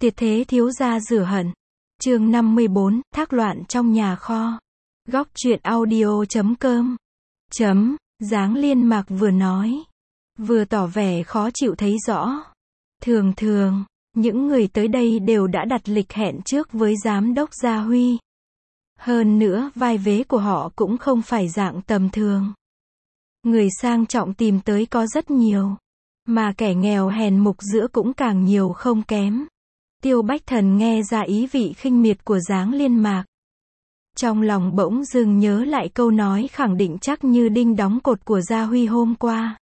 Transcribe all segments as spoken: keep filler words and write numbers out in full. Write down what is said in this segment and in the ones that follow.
Tuyệt thế thiếu gia rửa hận. Chương năm mươi bốn, thác loạn trong nhà kho. Góc truyện audio chấm com. Chấm, Giáng Liên Mạc vừa nói, vừa tỏ vẻ khó chịu thấy rõ. Thường thường, những người tới đây đều đã đặt lịch hẹn trước với giám đốc Gia Huy. Hơn nữa, vai vế của họ cũng không phải dạng tầm thường. Người sang trọng tìm tới có rất nhiều, mà kẻ nghèo hèn mục giữa cũng càng nhiều không kém. Tiêu Bách Thần nghe ra ý vị khinh miệt của Giáng Liên Mạc. Trong lòng bỗng dưng nhớ lại câu nói khẳng định chắc như đinh đóng cột của Gia Huy hôm qua.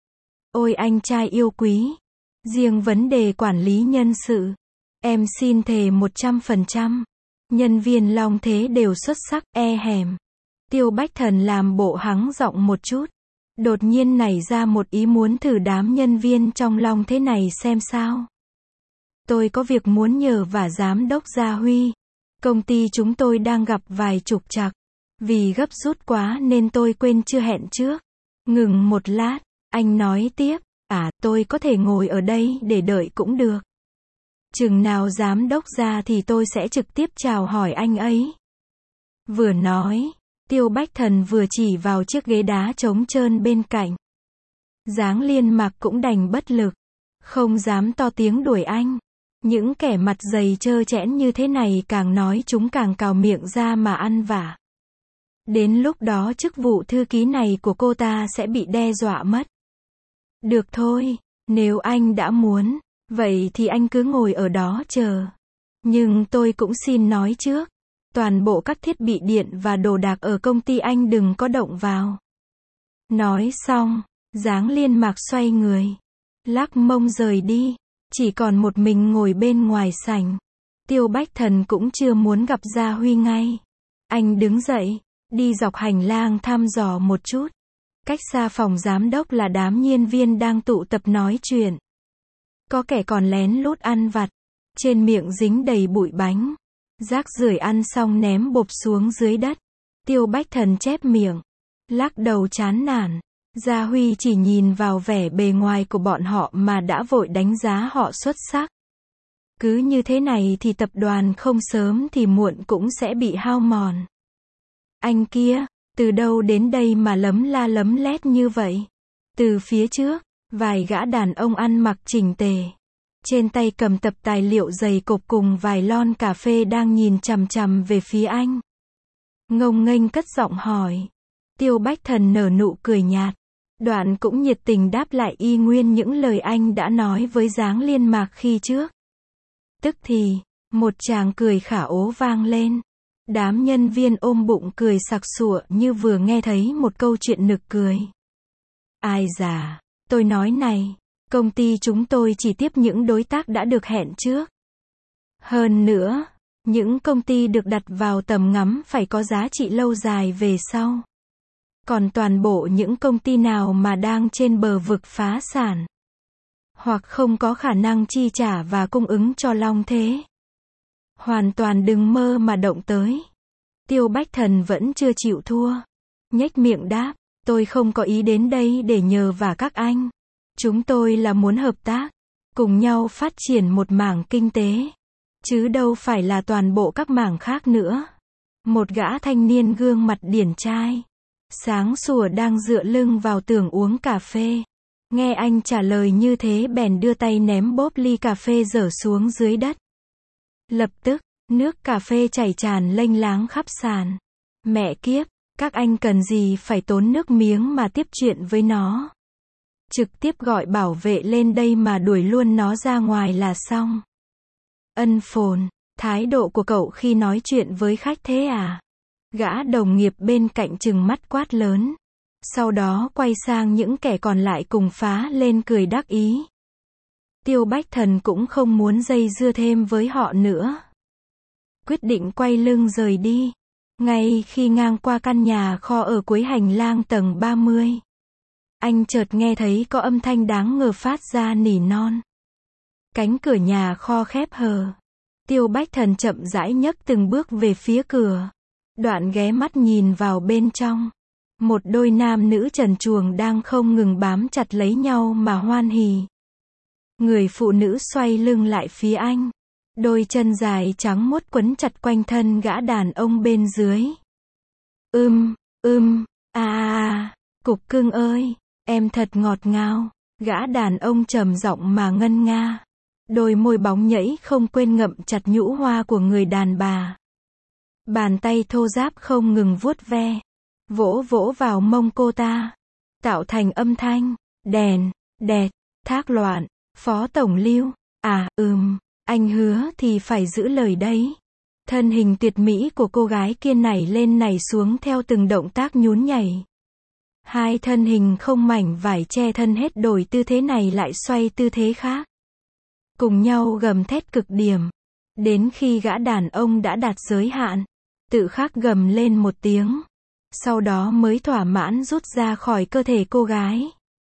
Ôi anh trai yêu quý, riêng vấn đề quản lý nhân sự, em xin thề một trăm phần trăm, nhân viên Long Thế đều xuất sắc, e hèm. Tiêu Bách Thần làm bộ hắng giọng một chút, đột nhiên nảy ra một ý muốn thử đám nhân viên trong Long Thế này xem sao. Tôi có việc muốn nhờ vả giám đốc Gia Huy. Công ty chúng tôi đang gặp vài trục trặc. Vì gấp rút quá nên tôi quên chưa hẹn trước. Ngừng một lát, anh nói tiếp, à, tôi có thể ngồi ở đây để đợi cũng được. Chừng nào giám đốc ra thì tôi sẽ trực tiếp chào hỏi anh ấy. Vừa nói, Tiêu Bách Thần vừa chỉ vào chiếc ghế đá trống trơn bên cạnh. Giáng Liên Mạc cũng đành bất lực, không dám to tiếng đuổi anh. Những kẻ mặt dày trơ trẽn như thế này càng nói chúng càng cào miệng ra mà ăn vả. Đến lúc đó chức vụ thư ký này của cô ta sẽ bị đe dọa mất. Được thôi, nếu anh đã muốn, vậy thì anh cứ ngồi ở đó chờ. Nhưng tôi cũng xin nói trước, toàn bộ các thiết bị điện và đồ đạc ở công ty anh đừng có động vào. Nói xong, Giáng Liên Mạc xoay người, lắc mông rời đi. Chỉ còn một mình ngồi bên ngoài sảnh. Tiêu Bách Thần cũng chưa muốn gặp Gia Huy ngay. Anh đứng dậy, đi dọc hành lang thăm dò một chút. Cách xa phòng giám đốc là đám nhân viên đang tụ tập nói chuyện. Có kẻ còn lén lút ăn vặt. Trên miệng dính đầy bụi bánh. Rác rưởi ăn xong ném bộp xuống dưới đất. Tiêu Bách Thần chép miệng, lắc đầu chán nản. Gia Huy chỉ nhìn vào vẻ bề ngoài của bọn họ mà đã vội đánh giá họ xuất sắc. Cứ như thế này thì tập đoàn không sớm thì muộn cũng sẽ bị hao mòn. Anh kia, từ đâu đến đây mà lấm la lấm lét như vậy? Từ phía trước, vài gã đàn ông ăn mặc chỉnh tề. Trên tay cầm tập tài liệu dày cộp cùng vài lon cà phê đang nhìn chằm chằm về phía anh. Ngông nghênh cất giọng hỏi. Tiêu Bách Thần nở nụ cười nhạt. Đoạn cũng nhiệt tình đáp lại y nguyên những lời anh đã nói với Giáng Liên Mạc khi trước. Tức thì, một tràng cười khả ố vang lên. Đám nhân viên ôm bụng cười sặc sụa như vừa nghe thấy một câu chuyện nực cười. Ai già, tôi nói này, công ty chúng tôi chỉ tiếp những đối tác đã được hẹn trước. Hơn nữa, những công ty được đặt vào tầm ngắm phải có giá trị lâu dài về sau. Còn toàn bộ những công ty nào mà đang trên bờ vực phá sản, hoặc không có khả năng chi trả và cung ứng cho Long Thế, hoàn toàn đừng mơ mà động tới. Tiêu Bách Thần vẫn chưa chịu thua. Nhếch miệng đáp, tôi không có ý đến đây để nhờ vả các anh. Chúng tôi là muốn hợp tác, cùng nhau phát triển một mảng kinh tế, chứ đâu phải là toàn bộ các mảng khác nữa. Một gã thanh niên gương mặt điển trai, sáng sủa đang dựa lưng vào tường uống cà phê. Nghe anh trả lời như thế bèn đưa tay ném bóp ly cà phê dở xuống dưới đất. Lập tức, nước cà phê chảy tràn lênh láng khắp sàn. Mẹ kiếp, các anh cần gì phải tốn nước miếng mà tiếp chuyện với nó. Trực tiếp gọi bảo vệ lên đây mà đuổi luôn nó ra ngoài là xong. Ân phồn, thái độ của cậu khi nói chuyện với khách thế à? Gã đồng nghiệp bên cạnh trừng mắt quát lớn. Sau đó quay sang những kẻ còn lại cùng phá lên cười đắc ý. Tiêu Bách Thần cũng không muốn dây dưa thêm với họ nữa. Quyết định quay lưng rời đi. Ngay khi ngang qua căn nhà kho ở cuối hành lang tầng ba mươi. Anh chợt nghe thấy có âm thanh đáng ngờ phát ra nỉ non. Cánh cửa nhà kho khép hờ. Tiêu Bách Thần chậm rãi nhấc từng bước về phía cửa. Đoạn ghé mắt nhìn vào bên trong. Một đôi nam nữ trần truồng đang không ngừng bám chặt lấy nhau mà hoan hỉ. Người phụ nữ xoay lưng lại phía anh. Đôi chân dài trắng muốt quấn chặt quanh thân gã đàn ông bên dưới. Ưm, ưm, a a a, cục cưng ơi, em thật ngọt ngào. Gã đàn ông trầm giọng mà ngân nga. Đôi môi bóng nhẫy không quên ngậm chặt nhũ hoa của người đàn bà. Bàn tay thô ráp không ngừng vuốt ve, vỗ vỗ vào mông cô ta, tạo thành âm thanh, đèn, đẹt, thác loạn, Phó Tổng Lưu, à, ừm, anh hứa thì phải giữ lời đấy. Thân hình tuyệt mỹ của cô gái kia nảy lên nảy xuống theo từng động tác nhún nhảy. Hai thân hình không mảnh vải che thân hết đổi tư thế này lại xoay tư thế khác. Cùng nhau gầm thét cực điểm. Đến khi gã đàn ông đã đạt giới hạn, tự khắc gầm lên một tiếng. Sau đó mới thỏa mãn rút ra khỏi cơ thể cô gái.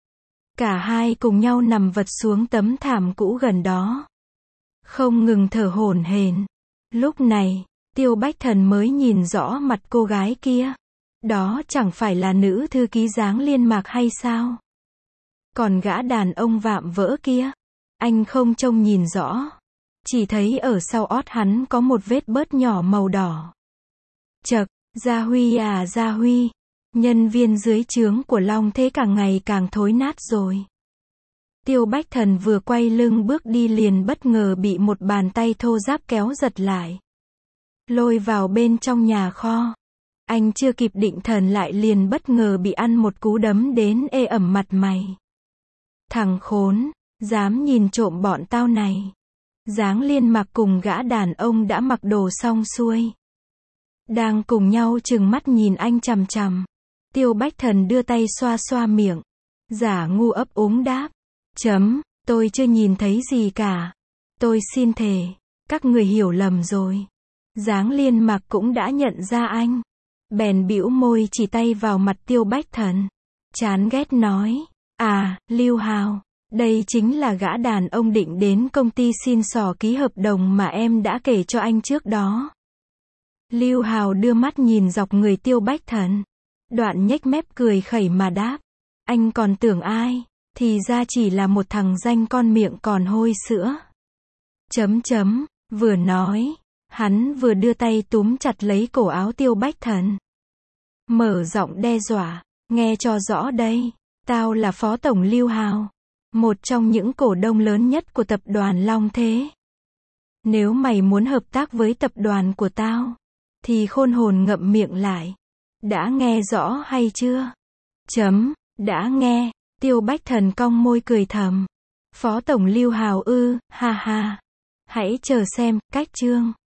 Cả hai cùng nhau nằm vật xuống tấm thảm cũ gần đó. Không ngừng thở hổn hển. Lúc này, Tiêu Bách Thần mới nhìn rõ mặt cô gái kia. Đó chẳng phải là nữ thư ký Giáng Liên Mạc hay sao? Còn gã đàn ông vạm vỡ kia, anh không trông nhìn rõ. Chỉ thấy ở sau ót hắn có một vết bớt nhỏ màu đỏ. Chậc, Gia Huy à Gia Huy, nhân viên dưới trướng của Long Thế càng ngày càng thối nát rồi. Tiêu Bách Thần vừa quay lưng bước đi liền bất ngờ bị một bàn tay thô ráp kéo giật lại. Lôi vào bên trong nhà kho. Anh chưa kịp định thần lại liền bất ngờ bị ăn một cú đấm đến ê ẩm mặt mày. Thằng khốn, dám nhìn trộm bọn tao này. Giáng Liên Mạc cùng gã đàn ông đã mặc đồ xong xuôi. Đang cùng nhau trừng mắt nhìn anh chằm chằm. Tiêu Bách Thần đưa tay xoa xoa miệng. Giả ngu ấp úng đáp. Chấm, tôi chưa nhìn thấy gì cả. Tôi xin thề, các người hiểu lầm rồi. Giáng Liên Mạc cũng đã nhận ra anh. Bèn bĩu môi chỉ tay vào mặt Tiêu Bách Thần. Chán ghét nói. À, Lưu Hào, đây chính là gã đàn ông định đến công ty xin xỏ ký hợp đồng mà em đã kể cho anh trước đó. Lưu Hào đưa mắt nhìn dọc người Tiêu Bách Thần. Đoạn nhếch mép cười khẩy mà đáp. Anh còn tưởng ai? Thì ra chỉ là một thằng danh con miệng còn hôi sữa. Chấm chấm, vừa nói, hắn vừa đưa tay túm chặt lấy cổ áo Tiêu Bách Thần. Mở giọng đe dọa, nghe cho rõ đây, tao là Phó Tổng Lưu Hào, một trong những cổ đông lớn nhất của tập đoàn Long Thế. Nếu mày muốn hợp tác với tập đoàn của tao, thì khôn hồn ngậm miệng lại. Đã nghe rõ hay chưa? Chấm, đã nghe. Tiêu Bách Thần cong môi cười thầm. Phó Tổng Lưu Hào ư, ha ha. Hãy chờ xem, cách chương.